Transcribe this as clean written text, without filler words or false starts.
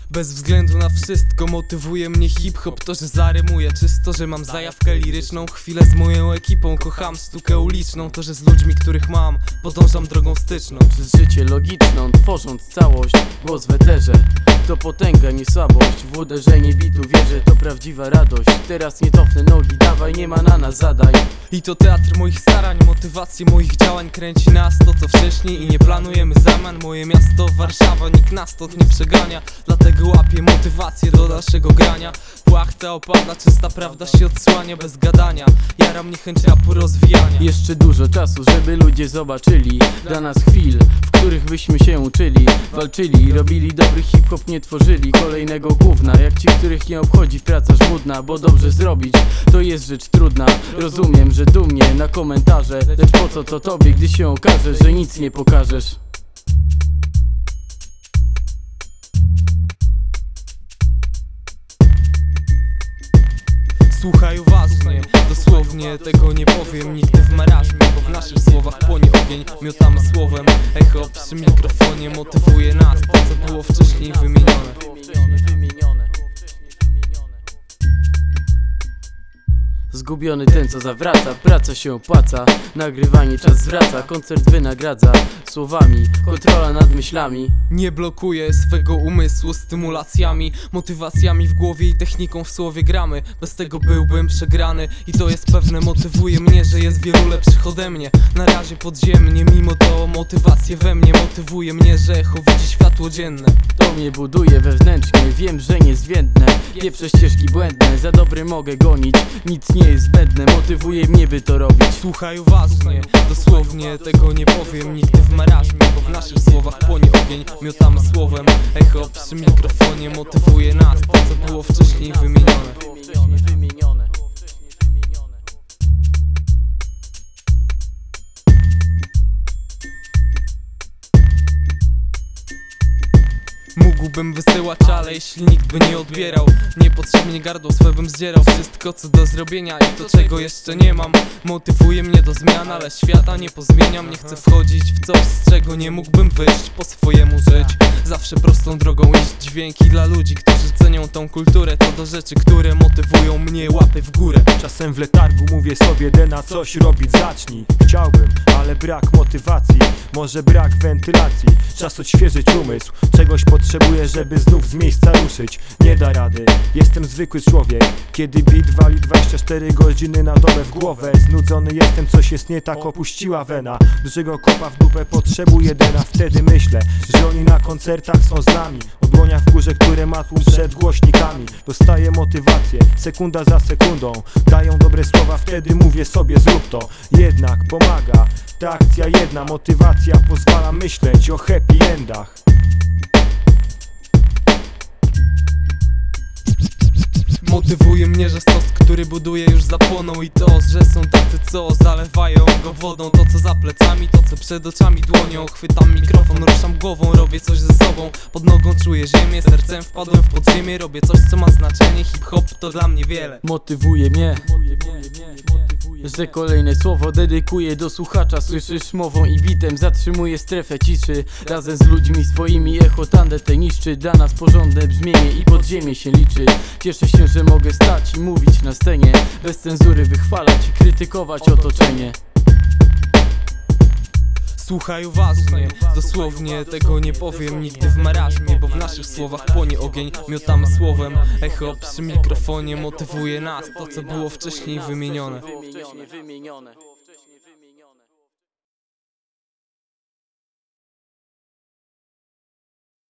Bez względu na wszystko motywuje mnie hip-hop. To, że zarymuję czysto, że mam zajawkę liryczną. Chwilę z moją ekipą, kocham sztukę uliczną. To, że z ludźmi, których mam, podążam drogą styczną. Przez życie logiczną, tworząc całość. Głos w eterze to potęga, nie słabość. W uderzenie bitu wierzę, to prawdziwa radość. Teraz nie cofnę nogi, dawaj, nie ma na nas zadań. I to teatr moich starań, motywację moich działań. Kręci nas to, co wcześniej i nie planujemy zamian. Moje miasto Warszawa, nikt nas stąd nie przegania. Dlatego łapię motywację do dalszego grania. Płachta opada, czysta prawda się odsłania bez gadania. Jara mnie chęć rapu rozwijania. Jeszcze dużo czasu, żeby ludzie zobaczyli dla nas chwil, w których byśmy się uczyli, walczyli, robili dobry hip-hop, nie tworzyli kolejnego gówna. Jak ci, których nie obchodzi praca żmudna, bo dobrze zrobić to jest rzecz trudna. Rozumiem, że dumnie na komentarze, lecz po co to tobie, gdy się okaże, że nic nie pokażesz. Słuchaj uważnie, dosłownie tego nie powiem nigdy w marazmie, bo w naszych słowach płonie ogień. Miotamy słowem, echo przy mikrofonie motywuje nas to, co było wcześniej wymienione. Zgubiony ten, co zawraca, praca się opłaca. Nagrywanie czas zwraca, koncert wynagradza. Słowami, kontrola nad myślami. Nie blokuję swego umysłu stymulacjami, motywacjami w głowie i techniką w słowie gramy. Bez tego byłbym przegrany i to jest pewne, motywuje mnie, że jest wielu lepszych ode mnie. Na razie podziemnie, mimo to motywacje we mnie motywuje mnie, że echo widzi światło dzienne. To mnie buduje wewnętrznie, wiem, że niezbędne. Pieprze ścieżki błędne, za dobry mogę gonić. Nic nie jest zbędne, motywuje mnie, by to robić. Słuchaj uważnie, dosłownie tego nie powiem nigdy w marazmie, bo w naszych słowach płonie ogień. Miotamy słowem, echo przy mikrofonie motywuje nas to, co było wcześniej wymienione. Mógłbym wysyłać, ale jeśli nikt by nie odbierał, niepotrzebnie gardło swe bym zdzierał. Wszystko co do zrobienia i to czego jeszcze nie mam motywuje mnie do zmian, ale świata nie pozmieniam. Nie chcę wchodzić w coś, z czego nie mógłbym wyjść, po swojemu żyć. Zawsze prostą drogą iść, dźwięki dla ludzi, którzy cenią tą kulturę. To do rzeczy, które motywują mnie, łapy w górę. Czasem w letargu mówię sobie, Dena, coś robić zacznij. Chciałbym, ale brak motywacji, może brak wentylacji. Czas odświeżyć umysł, czegoś potrzebuję, żeby znów z miejsca ruszyć. Nie da rady, jestem zwykły człowiek, kiedy beat wali 24 godziny na dobę w głowę. Znudzony jestem, coś jest nie tak, opuściła wena. Dużego kopa w dupę potrzebuję Dena. Wtedy myślę, że oni na koncertach są z nami. O dłoniach w górze, które ma tłum przed głośnikami. Dostaję motywację, sekunda za sekundą. Dają dobre słowa, wtedy mówię sobie zrób to. Jednak pomaga ta akcja jedna, motywacja pozwala myśleć o happy endach. Motywuje mnie, że stos, który buduje już zapłonął. I to, że są tacy, co zalewają go wodą. To co za plecami, to co przed oczami dłonią. Chwytam mikrofon, ruszam głową, robię coś ze sobą. Pod nogą czuję ziemię, sercem wpadłem w podziemie. Robię coś, co ma znaczenie, hip-hop to dla mnie wiele. Motywuje mnie, że kolejne słowo dedykuję do słuchacza. Słyszysz mową i bitem, zatrzymuję strefę ciszy. Razem z ludźmi swoimi echo tandetę niszczy. Dla nas porządne brzmienie i podziemie się liczy. Cieszę się, że mogę stać i mówić na scenie, bez cenzury wychwalać i krytykować otoczenie. Słuchaj uważnie, dosłownie tego nie powiem nigdy w marazmie, bo w naszych słowach płonie ogień. Miotamy słowem, echo przy mikrofonie motywuje nas to, co było wcześniej wymienione.